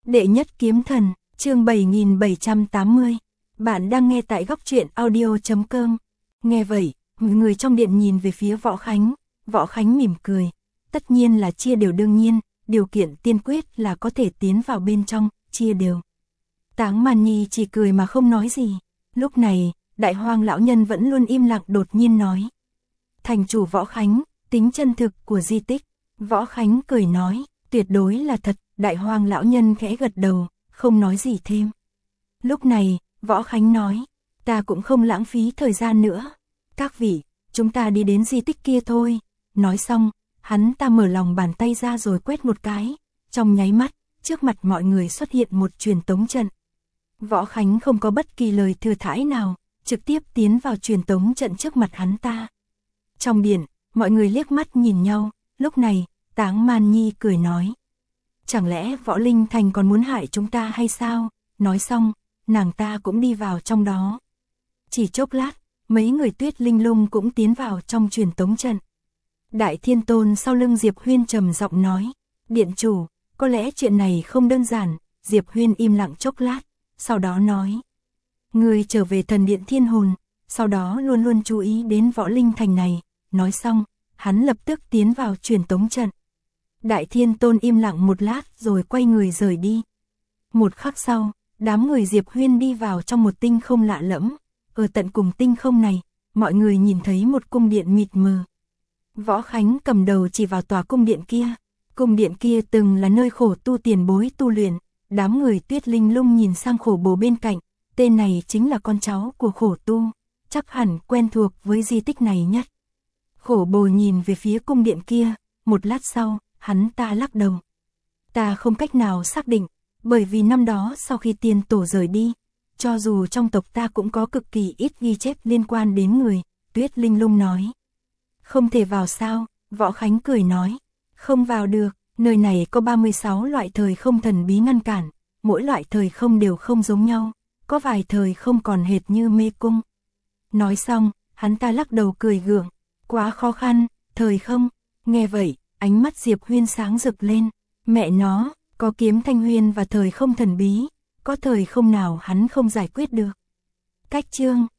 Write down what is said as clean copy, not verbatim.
Đệ nhất kiếm thần, chương 7780. Bạn đang nghe tại góc truyện audio.com. Nghe vậy, mọi người trong điện nhìn về phía Võ Khánh. Võ Khánh mỉm cười. Tất nhiên là chia đều đương nhiên, điều kiện tiên quyết là có thể tiến vào bên trong, chia đều. Táng Màn Nhi chỉ cười mà không nói gì. Lúc này, Đại Hoang lão nhân vẫn luôn im lặng đột nhiên nói. Thành chủ Võ Khánh, tính chân thực của di tích. Võ Khánh cười nói, tuyệt đối là thật. Đại Hoang lão nhân khẽ gật đầu, không nói gì thêm. Lúc này, Võ Khánh nói, ta cũng không lãng phí thời gian nữa. Các vị, chúng ta đi đến di tích kia thôi. Nói xong, hắn ta mở lòng bàn tay ra rồi quét một cái. Trong nháy mắt, trước mặt mọi người xuất hiện một truyền tống trận. Võ Khánh không có bất kỳ lời thừa thãi nào, trực tiếp tiến vào truyền tống trận trước mặt hắn ta. Trong điện, mọi người liếc mắt nhìn nhau, lúc này, Táng Màn Nhi cười nói. Chẳng lẽ Võ Linh Thành còn muốn hại chúng ta hay sao? Nói xong, nàng ta cũng đi vào trong đó. Chỉ chốc lát, mấy người Tuyết Linh Lung cũng tiến vào trong truyền tống trận. Đại Thiên Tôn sau lưng Diệp Huyên trầm giọng nói, điện chủ, có lẽ chuyện này không đơn giản. Diệp Huyên im lặng chốc lát, sau đó nói, người trở về thần điện Thiên Hồn, sau đó luôn luôn chú ý đến Võ Linh Thành này. Nói xong, hắn lập tức tiến vào truyền tống trận. Đại Thiên Tôn im lặng một lát rồi quay người rời đi. Một khắc sau, đám người Diệp Huyên đi vào trong một tinh không lạ lẫm. Ở tận cùng tinh không này, mọi người nhìn thấy một cung điện mịt mờ. Võ Khánh cầm đầu chỉ vào tòa cung điện kia. Cung điện kia từng là nơi khổ tu tiền bối tu luyện. Đám người Tuyết Linh Lung nhìn sang Khổ Bồ bên cạnh. Tên này chính là con cháu của khổ tu, chắc hẳn quen thuộc với di tích này nhất. Khổ Bồ nhìn về phía cung điện kia, một lát sau, hắn ta lắc đầu. Ta không cách nào xác định, bởi vì năm đó sau khi tiên tổ rời đi, cho dù trong tộc ta cũng có cực kỳ ít ghi chép liên quan đến người. Tuyết Linh Lung nói. Không thể vào sao? Võ Khánh cười nói. Không vào được, nơi này có 36 loại thời không thần bí ngăn cản, mỗi loại thời không đều không giống nhau, có vài thời không còn hệt như mê cung. Nói xong, hắn ta lắc đầu cười gượng. Quá khó khăn, thời không. Nghe vậy, ánh mắt Diệp Huyên sáng rực lên. Mẹ nó, có kiếm thanh huyên và thời không thần bí, có thời không nào hắn không giải quyết được. Cách chương